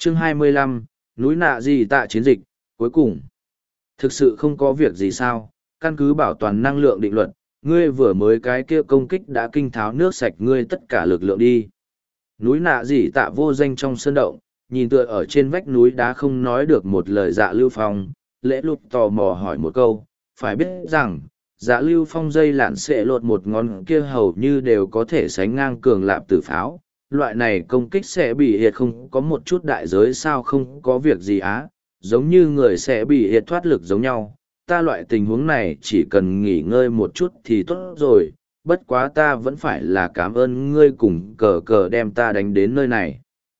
Chương 25, núi nạ gì tạ chiến dịch, cuối cùng. Thực sự không có việc gì sao, căn cứ bảo toàn năng lượng định luật, ngươi vừa mới cái kia công kích đã kinh tháo nước sạch ngươi tất cả lực lượng đi. Núi nạ gì tạ vô danh trong sơn động, nhìn tựa ở trên vách núi đá không nói được một lời Dạ Lưu Phong, Lễ Lục tò mò hỏi một câu, phải biết rằng, Dạ Lưu Phong dây lạn sẽ lột một ngón kia hầu như đều có thể sánh ngang cường lạp tử pháo. Loại này công kích sẽ bị hiệt không có một chút đại giới sao không có việc gì á, giống như người sẽ bị hiệt thoát lực giống nhau. Ta loại tình huống này chỉ cần nghỉ ngơi một chút thì tốt rồi, bất quá ta vẫn phải là cảm ơn ngươi cùng cờ cờ đem ta đánh đến nơi này.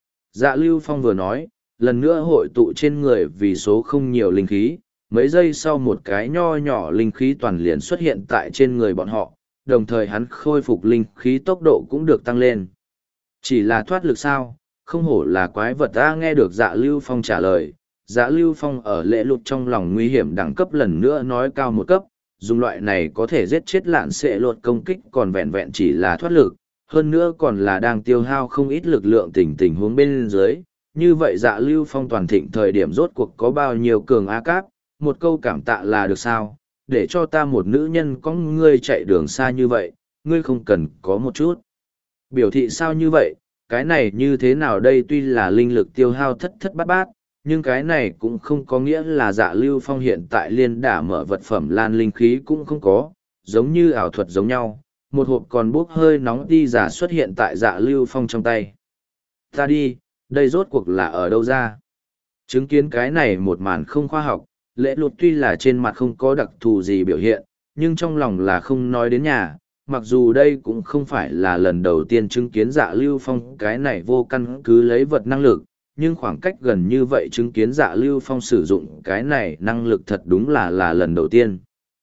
Dạ Lưu Phong vừa nói, lần nữa hội tụ trên người vì số không nhiều linh khí, mấy giây sau một cái nho nhỏ linh khí toàn liền xuất hiện tại trên người bọn họ, đồng thời hắn khôi phục linh khí tốc độ cũng được tăng lên. Chỉ là thoát lực sao, không hổ là quái vật ta nghe được Dạ Lưu Phong trả lời. Dạ Lưu Phong ở Lễ Lục trong lòng nguy hiểm đẳng cấp lần nữa nói cao một cấp, dùng loại này có thể giết chết lạn sẽ lột công kích còn vẹn vẹn chỉ là thoát lực, hơn nữa còn là đang tiêu hao không ít lực lượng tình huống bên dưới. Như vậy Dạ Lưu Phong toàn thịnh thời điểm rốt cuộc có bao nhiêu cường A Cáp, một câu cảm tạ là được sao, để cho ta một nữ nhân có ngươi chạy đường xa như vậy, ngươi không cần có một chút biểu thị sao như vậy, cái này như thế nào đây tuy là linh lực tiêu hao thất thất bát bát, nhưng cái này cũng không có nghĩa là Dạ Lưu Phong hiện tại liên đả mở vật phẩm lan linh khí cũng không có, giống như ảo thuật giống nhau, một hộp còn bốc hơi nóng đi giả xuất hiện tại Dạ Lưu Phong trong tay. Ta đi, đây rốt cuộc là ở đâu ra? Chứng kiến cái này một màn không khoa học, Lễ Lục tuy là trên mặt không có đặc thù gì biểu hiện, nhưng trong lòng là không nói đến nhà. Mặc dù đây cũng không phải là lần đầu tiên chứng kiến Dạ Lưu Phong cái này vô căn cứ lấy vật năng lực, nhưng khoảng cách gần như vậy chứng kiến Dạ Lưu Phong sử dụng cái này năng lực thật đúng là lần đầu tiên.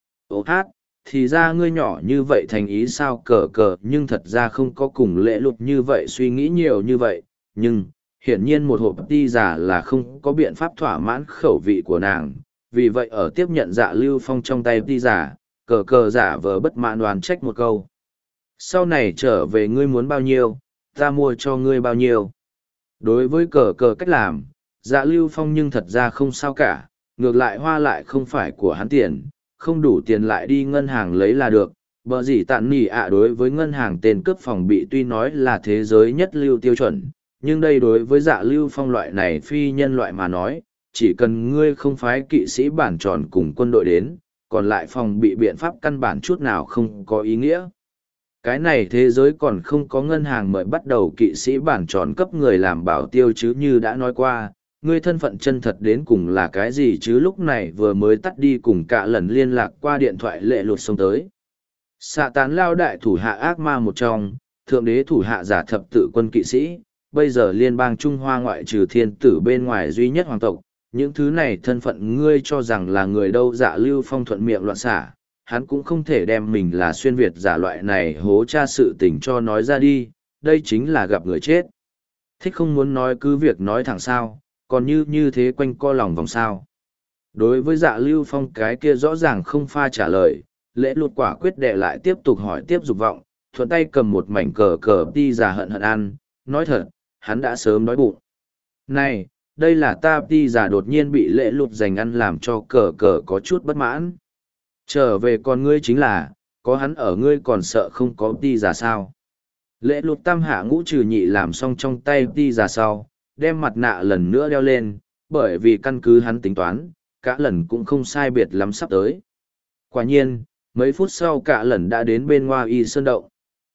Ô hát, thì ra ngươi nhỏ như vậy thành ý sao cờ cờ nhưng thật ra không có cùng Lễ Lục như vậy suy nghĩ nhiều như vậy, nhưng, hiển nhiên một hộp ti giả là không có biện pháp thỏa mãn khẩu vị của nàng, vì vậy ở tiếp nhận Dạ Lưu Phong trong tay ti giả, cờ cờ giả vờ bất mãn đoán trách một câu. Sau này trở về ngươi muốn bao nhiêu, ta mua cho ngươi bao nhiêu. Đối với cờ cờ cách làm, Dạ Lưu Phong nhưng thật ra không sao cả, ngược lại hoa lại không phải của hắn tiền, không đủ tiền lại đi ngân hàng lấy là được. Bở gì tạn nỉ ạ đối với ngân hàng tên cướp phòng bị tuy nói là thế giới nhất lưu tiêu chuẩn, nhưng đây đối với Dạ Lưu Phong loại này phi nhân loại mà nói, chỉ cần ngươi không phái kỵ sĩ bản tròn cùng quân đội đến, còn lại phòng bị biện pháp căn bản chút nào không có ý nghĩa. Cái này thế giới còn không có ngân hàng mời bắt đầu kỵ sĩ bản tròn cấp người làm bảo tiêu chứ như đã nói qua, ngươi thân phận chân thật đến cùng là cái gì chứ lúc này vừa mới tắt đi cùng cả lần liên lạc qua điện thoại Lễ Lục xông tới. Xạ tán lao đại thủ hạ ác ma một trong, thượng đế thủ hạ giả thập tự quân kỵ sĩ, bây giờ liên bang Trung Hoa ngoại trừ thiên tử bên ngoài duy nhất hoàng tộc, những thứ này thân phận ngươi cho rằng là người đâu. Dạ Lưu Phong thuận miệng loạn xả, hắn cũng không thể đem mình là xuyên Việt giả loại này hố tra sự tình cho nói ra đi, đây chính là gặp người chết. Thích không muốn nói cứ việc nói thẳng sao, còn như thế quanh co lòng vòng sao. Đối với Dạ Lưu Phong cái kia rõ ràng không pha trả lời, Lễ Lục quả quyết đệ lại tiếp tục hỏi tiếp dục vọng, thuận tay cầm một mảnh cờ cờ đi giả hận hận ăn, nói thật, hắn đã sớm đói bụng. Này, đây là ta đi giả đột nhiên bị Lễ Lục dành ăn làm cho cờ cờ có chút bất mãn. Trở về con ngươi chính là, có hắn ở ngươi còn sợ không có đi giả sao. Lễ Lục tam hạ ngũ trừ nhị làm xong trong tay đi giả sau, đem mặt nạ lần nữa đeo lên, bởi vì căn cứ hắn tính toán, cả lần cũng không sai biệt lắm sắp tới. Quả nhiên, mấy phút sau cả lần đã đến bên ngoài y sơn động.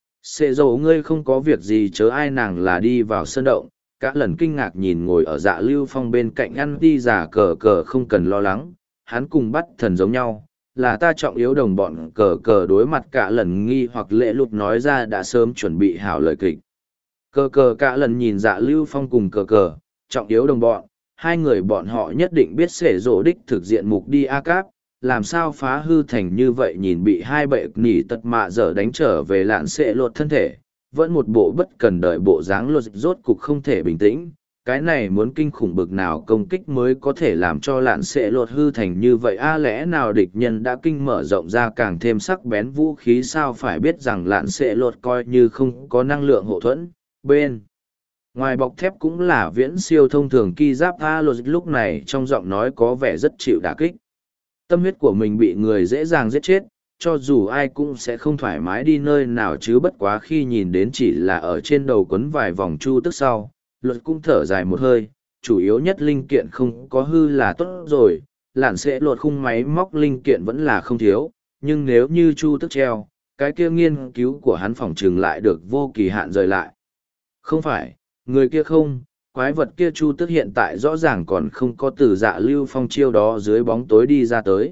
Xệ dầu ngươi không có việc gì chớ ai nàng là đi vào sơn động, cả lần kinh ngạc nhìn ngồi ở Dạ Lưu Phong bên cạnh ăn đi giả cờ cờ không cần lo lắng, hắn cùng bắt thần giống nhau, là ta trọng yếu đồng bọn cờ cờ đối mặt cả lần nghi hoặc Lễ Lục nói ra đã sớm chuẩn bị hảo lời kịch. Cờ cờ cả lần nhìn Dạ Lưu Phong cùng cờ cờ, trọng yếu đồng bọn, hai người bọn họ nhất định biết xể rổ đích thực diện mục đi A Cáp, làm sao phá hư thành như vậy nhìn bị hai bệ nỉ tật mạ dở đánh trở về lạn xệ lột thân thể, vẫn một bộ bất cần đợi bộ dáng lột rốt cục không thể bình tĩnh. Cái này muốn kinh khủng bực nào công kích mới có thể làm cho lạn xệ lột hư thành như vậy a lẽ nào địch nhân đã kinh mở rộng ra càng thêm sắc bén vũ khí sao phải biết rằng lạn xệ lột coi như không có năng lượng hộ thuẫn, bên Ngoài bọc thép cũng là viễn siêu thông thường ki giáp A Lô lúc này trong giọng nói có vẻ rất chịu đả kích. Tâm huyết của mình bị người dễ dàng giết chết, cho dù ai cũng sẽ không thoải mái đi nơi nào chứ bất quá khi nhìn đến chỉ là ở trên đầu quấn vài vòng chu tức sau, luật cũng thở dài một hơi, chủ yếu nhất linh kiện không có hư là tốt rồi, lạn sẽ lột khung máy móc linh kiện vẫn là không thiếu, nhưng nếu như chu tức treo, cái kia nghiên cứu của hắn phỏng trừng lại được vô kỳ hạn rời lại. Không phải, người kia không, quái vật kia chu tức hiện tại rõ ràng còn không có từ dạ lưu phong chiêu đó dưới bóng tối đi ra tới.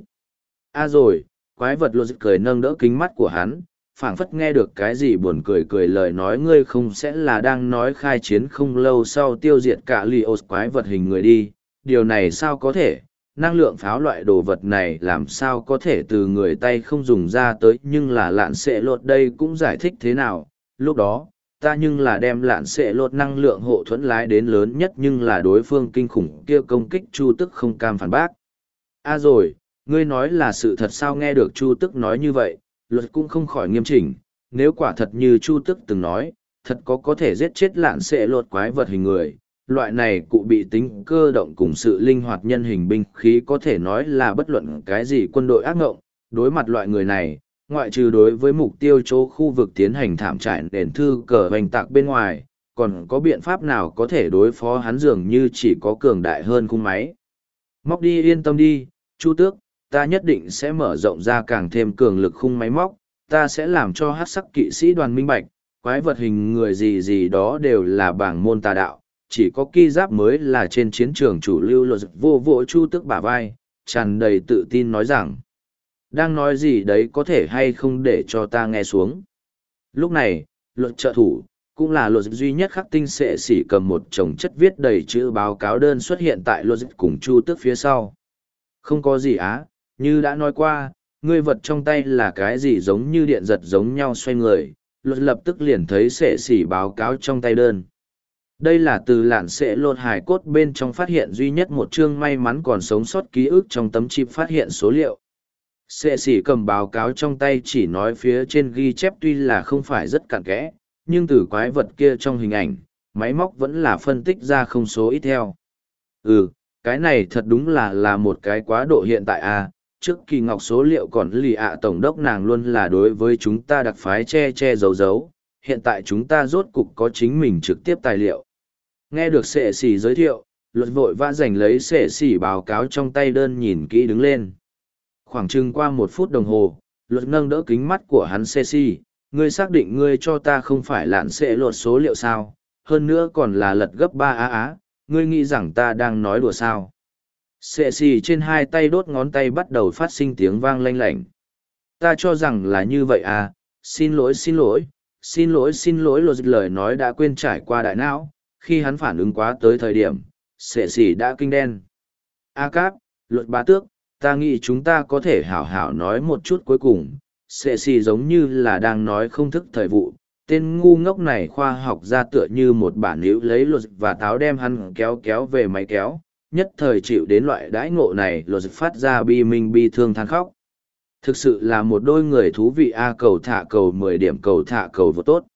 Rồi, quái vật lột cười nâng đỡ kính mắt của hắn, phảng phất nghe được cái gì buồn cười cười lời nói ngươi không sẽ là đang nói khai chiến không lâu sau tiêu diệt cả Lios quái vật hình người đi, điều này sao có thể, năng lượng pháo loại đồ vật này làm sao có thể từ người tay không dùng ra tới nhưng là lạn sẽ lột đây cũng giải thích thế nào, lúc đó, ta nhưng là đem lạn sẽ lột năng lượng hộ thuẫn lái đến lớn nhất nhưng là đối phương kinh khủng kia công kích chu tức không cam phản bác. Rồi, ngươi nói là sự thật sao nghe được chu tức nói như vậy, luật cũng không khỏi nghiêm chỉnh, nếu quả thật như chu tức từng nói, thật có thể giết chết lạn sẽ lột quái vật hình người. Loại này cụ bị tính cơ động cùng sự linh hoạt nhân hình binh khí có thể nói là bất luận cái gì quân đội ác ngộng, đối mặt loại người này, ngoại trừ đối với mục tiêu chỗ khu vực tiến hành thảm trải đền thư cờ hoành tạc bên ngoài, còn có biện pháp nào có thể đối phó hắn dường như chỉ có cường đại hơn khung máy. Móc đi yên tâm đi, Chu Tước, ta nhất định sẽ mở rộng ra càng thêm cường lực khung máy móc, ta sẽ làm cho hát sắc kỵ sĩ đoàn minh bạch, quái vật hình người gì gì đó đều là bảng môn tà đạo, chỉ có ki giáp mới là trên chiến trường chủ lưu luật vô vỗ Chu Tước bả vai, tràn đầy tự tin nói rằng, đang nói gì đấy có thể hay không để cho ta nghe xuống. Lúc này, luật trợ thủ, cũng là luật duy nhất khắc tinh sệ xỉ cầm một chồng chất viết đầy chữ báo cáo đơn xuất hiện tại luật cùng Chu Tước phía sau. Không có gì á, như đã nói qua, ngươi vật trong tay là cái gì giống như điện giật giống nhau xoay người, luật lập tức liền thấy sệ xỉ báo cáo trong tay đơn. Đây là từ lạn sệ lột hải cốt bên trong phát hiện duy nhất một chương may mắn còn sống sót ký ức trong tấm chip phát hiện số liệu. Sệ xỉ cầm báo cáo trong tay chỉ nói phía trên ghi chép tuy là không phải rất cặn kẽ, nhưng từ quái vật kia trong hình ảnh, máy móc vẫn là phân tích ra không số ít theo. Cái này thật đúng là một cái quá độ hiện tại à, trước kỳ ngọc số liệu còn lì ạ tổng đốc nàng luôn là đối với chúng ta đặc phái che giấu giấu, hiện tại chúng ta rốt cục có chính mình trực tiếp tài liệu. Nghe được sệ xỉ giới thiệu, luật vội vã giành lấy sệ xỉ báo cáo trong tay đơn nhìn kỹ đứng lên. Khoảng chừng qua 1 phút đồng hồ, luật nâng đỡ kính mắt của hắn sệ xỉ, ngươi xác định ngươi cho ta không phải lạn sệ lột số liệu sao, hơn nữa còn là lật gấp 3 á, ngươi nghĩ rằng ta đang nói đùa sao. Sệ xỉ trên 2 tay đốt ngón tay bắt đầu phát sinh tiếng vang lanh lảnh. Ta cho rằng là như vậy à, xin lỗi luật lời nói đã quên trải qua đại não, khi hắn phản ứng quá tới thời điểm, sệ xỉ đã kinh đen. Cáp, luật bá tước, ta nghĩ chúng ta có thể hảo hảo nói một chút cuối cùng, sệ xỉ giống như là đang nói không thức thời vụ. Tên ngu ngốc này khoa học ra tựa như một bản níu lấy luật và táo đem hắn kéo về máy kéo, nhất thời chịu đến loại đãi ngộ này luật phát ra bi minh bi thương than khóc. Thực sự là một đôi người thú vị cầu thả cầu 10 điểm cầu thả cầu vô tốt.